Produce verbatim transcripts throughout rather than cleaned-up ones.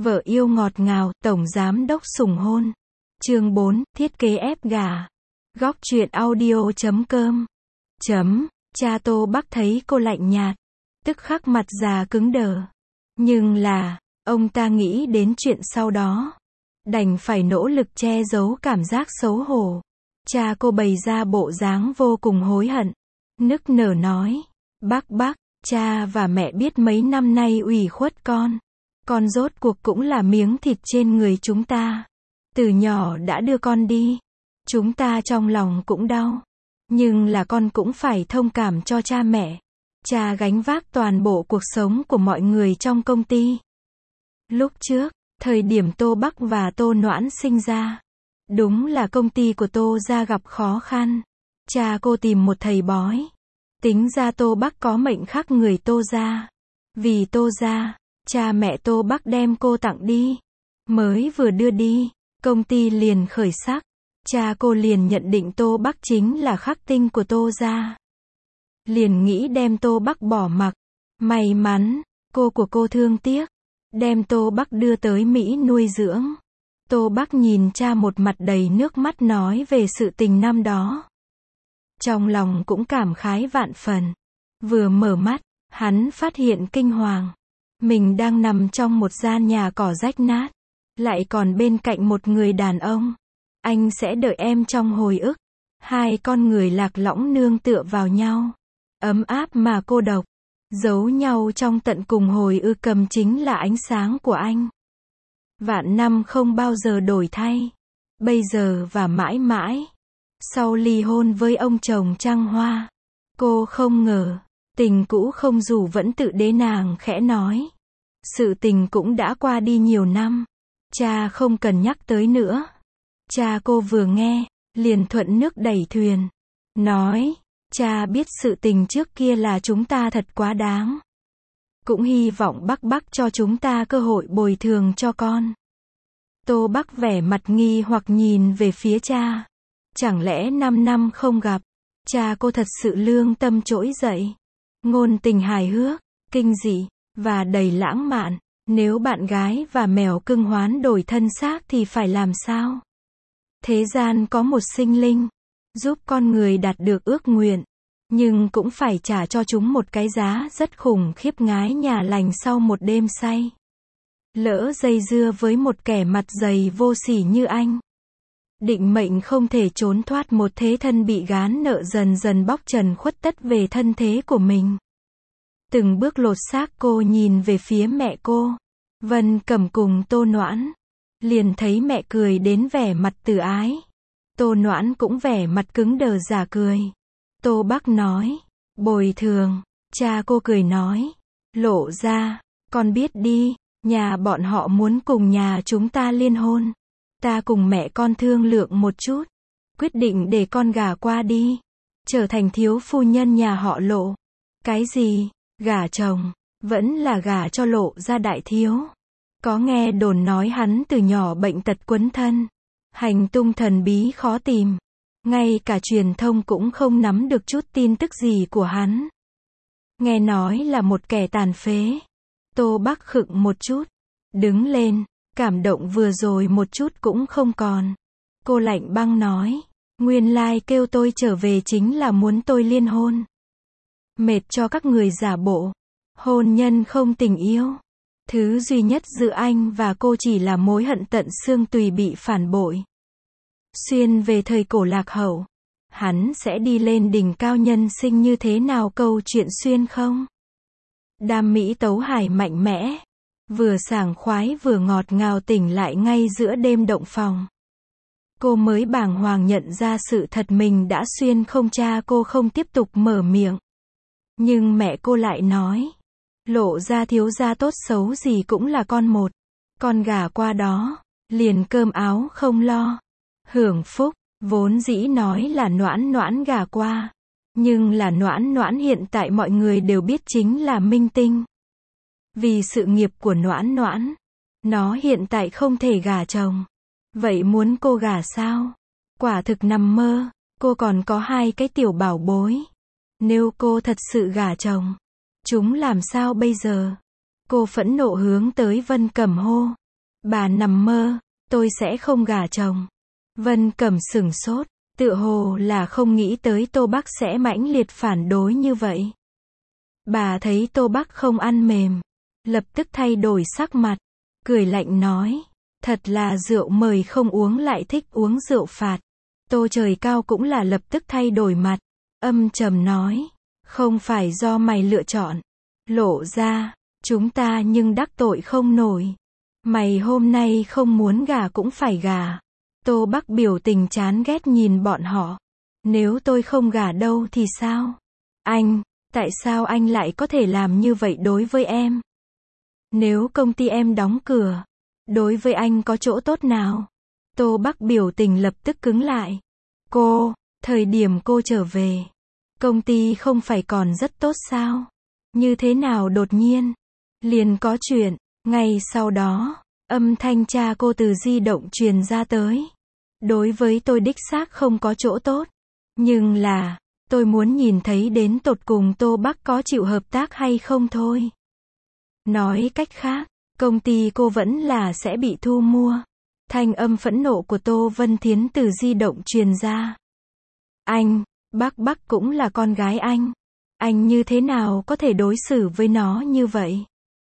Vợ yêu ngọt ngào, tổng giám đốc sủng hôn. Chương bốn, thiết kế ép gà. Góc truyện audio chấm com. Chấm, cha Tô Bắc thấy cô lạnh nhạt, tức khắc mặt già cứng đờ. Nhưng là, ông ta nghĩ đến chuyện sau đó. Đành phải nỗ lực che giấu cảm giác xấu hổ. Cha cô bày ra bộ dáng vô cùng hối hận. Nức nở nói, bác bác, cha và mẹ biết mấy năm nay ủy khuất con. Con rốt cuộc cũng là miếng thịt trên người chúng ta. Từ nhỏ đã đưa con đi. Chúng ta trong lòng cũng đau. Nhưng là con cũng phải thông cảm cho cha mẹ. Cha gánh vác toàn bộ cuộc sống của mọi người trong công ty. Lúc trước, thời điểm Tô Bắc và Tô Noãn sinh ra, đúng là công ty của Tô gia gặp khó khăn. Cha cô tìm một thầy bói. Tính ra Tô Bắc có mệnh khắc người Tô gia. Vì Tô gia, cha mẹ Tô Bắc đem cô tặng đi. Mới vừa đưa đi, công ty liền khởi sắc. Cha cô liền nhận định Tô Bắc chính là khắc tinh của Tô gia. Liền nghĩ đem Tô Bắc bỏ mặc. May mắn, cô của cô thương tiếc, đem Tô Bắc đưa tới Mỹ nuôi dưỡng. Tô Bắc nhìn cha một mặt đầy nước mắt nói về sự tình năm đó. Trong lòng cũng cảm khái vạn phần. Vừa mở mắt, hắn phát hiện kinh hoàng. Mình đang nằm trong một gian nhà cỏ rách nát. Lại còn bên cạnh một người đàn ông. Anh sẽ đợi em trong hồi ức. Hai con người lạc lõng nương tựa vào nhau. Ấm áp mà cô độc. Giấu nhau trong tận cùng hồi ức cầm chính là ánh sáng của anh. Vạn năm không bao giờ đổi thay. Bây giờ và mãi mãi. Sau ly hôn với ông chồng trăng hoa. Cô không ngờ. Tình cũ không dù vẫn tự đế nàng khẽ nói. Sự tình cũng đã qua đi nhiều năm. Cha không cần nhắc tới nữa. Cha cô vừa nghe, liền thuận nước đẩy thuyền. Nói, cha biết sự tình trước kia là chúng ta thật quá đáng. Cũng hy vọng bác bác cho chúng ta cơ hội bồi thường cho con. Tô Bắc vẻ mặt nghi hoặc nhìn về phía cha. Chẳng lẽ năm năm không gặp, cha cô thật sự lương tâm trỗi dậy. Ngôn tình hài hước, kinh dị, và đầy lãng mạn. Nếu bạn gái và mèo cưng hoán đổi thân xác thì phải làm sao? Thế gian có một sinh linh, giúp con người đạt được ước nguyện. Nhưng cũng phải trả cho chúng một cái giá rất khủng khiếp ngái nhà lành sau một đêm say. Lỡ dây dưa với một kẻ mặt dày vô sỉ như anh. Định mệnh không thể trốn thoát một thế thân bị gán nợ dần dần bóc trần khuất tất về thân thế của mình. Từng bước lột xác cô nhìn về phía mẹ cô. Vân Cẩm cùng Tô Noãn. Liền thấy mẹ cười đến vẻ mặt từ ái. Tô Noãn cũng vẻ mặt cứng đờ giả cười. Tô Bắc nói. Bồi thường. Cha cô cười nói. Lộ ra. Con biết đi. Nhà bọn họ muốn cùng nhà chúng ta liên hôn. Ta cùng mẹ con thương lượng một chút. Quyết định để con gả qua đi. Trở thành thiếu phu nhân nhà họ Lộ. Cái gì? Gả chồng. Vẫn là gả cho Lộ gia đại thiếu. Có nghe đồn nói hắn từ nhỏ bệnh tật quấn thân. Hành tung thần bí khó tìm. Ngay cả truyền thông cũng không nắm được chút tin tức gì của hắn. Nghe nói là một kẻ tàn phế. Tô Bắc khựng một chút. Đứng lên. Cảm động vừa rồi một chút cũng không còn. Cô lạnh băng nói. Nguyên lai kêu tôi trở về chính là muốn tôi liên hôn. Mệt cho các người giả bộ. Hôn nhân không tình yêu. Thứ duy nhất giữa anh và cô chỉ là mối hận tận xương tùy bị phản bội. Xuyên về thời cổ lạc hậu. Hắn sẽ đi lên đỉnh cao nhân sinh như thế nào câu chuyện xuyên không? Đam mỹ tấu hài mạnh mẽ. Vừa sảng khoái vừa ngọt ngào tỉnh lại ngay giữa đêm động phòng. Cô mới bàng hoàng nhận ra sự thật mình đã xuyên không cha cô không tiếp tục mở miệng. Nhưng mẹ cô lại nói. Lộ ra thiếu gia tốt xấu gì cũng là con một. Con gả qua đó, liền cơm áo không lo. Hưởng phúc, vốn dĩ nói là Noãn Noãn gả qua. Nhưng là Noãn Noãn hiện tại mọi người đều biết chính là minh tinh. Vì sự nghiệp của Noãn Noãn, nó hiện tại không thể gả chồng. Vậy muốn cô gả sao? Quả thực nằm mơ, cô còn có hai cái tiểu bảo bối. Nếu cô thật sự gả chồng, chúng làm sao bây giờ? Cô phẫn nộ hướng tới Vân Cẩm hô. Bà nằm mơ, tôi sẽ không gả chồng. Vân Cẩm sửng sốt, tựa hồ là không nghĩ tới Tô Bắc sẽ mãnh liệt phản đối như vậy. Bà thấy Tô Bắc không ăn mềm, lập tức thay đổi sắc mặt, cười lạnh nói, thật là rượu mời không uống lại thích uống rượu phạt. Tô Trời Cao cũng là lập tức thay đổi mặt, âm trầm nói, không phải do mày lựa chọn, Lộ ra, chúng ta nhưng đắc tội không nổi. Mày hôm nay không muốn gả cũng phải gả. Tô Bắc biểu tình chán ghét nhìn bọn họ. Nếu tôi không gả đâu thì sao? Anh, tại sao anh lại có thể làm như vậy đối với em? Nếu công ty em đóng cửa, đối với anh có chỗ tốt nào? Tô Bắc biểu tình lập tức cứng lại. Cô, thời điểm cô trở về, công ty không phải còn rất tốt sao? Như thế nào đột nhiên liền có chuyện? Ngay sau đó, âm thanh cha cô từ di động truyền ra tới. Đối với tôi đích xác không có chỗ tốt. Nhưng là, tôi muốn nhìn thấy đến tột cùng Tô Bắc có chịu hợp tác hay không thôi. Nói cách khác, công ty cô vẫn là sẽ bị thu mua. Thanh âm phẫn nộ của Tô Vân Thiến từ di động truyền ra. Anh, Bắc Bắc cũng là con gái anh. Anh như thế nào có thể đối xử với nó như vậy?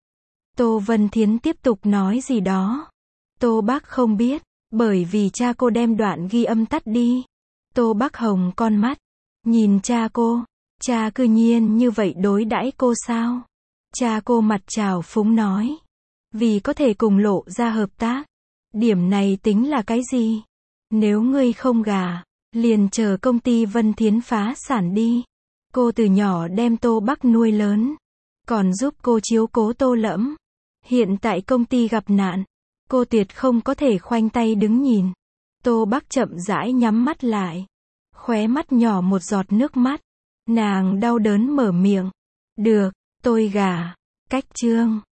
Tô Vân Thiến tiếp tục nói gì đó. Tô Bắc không biết, bởi vì cha cô đem đoạn ghi âm tắt đi. Tô Bắc hồng con mắt, nhìn cha cô, cha cư nhiên như vậy đối đãi cô sao? Cha cô mặt trào phúng nói, vì có thể cùng Lộ ra hợp tác. Điểm này tính là cái gì? Nếu ngươi không gả, liền chờ công ty Vân Thiến phá sản đi. Cô từ nhỏ đem Tô Bắc nuôi lớn, còn giúp cô chiếu cố Tô Lẫm. Hiện tại công ty gặp nạn, cô tuyệt không có thể khoanh tay đứng nhìn. Tô Bắc chậm rãi nhắm mắt lại, khóe mắt nhỏ một giọt nước mắt. Nàng đau đớn mở miệng, được, tôi gả. Cách chương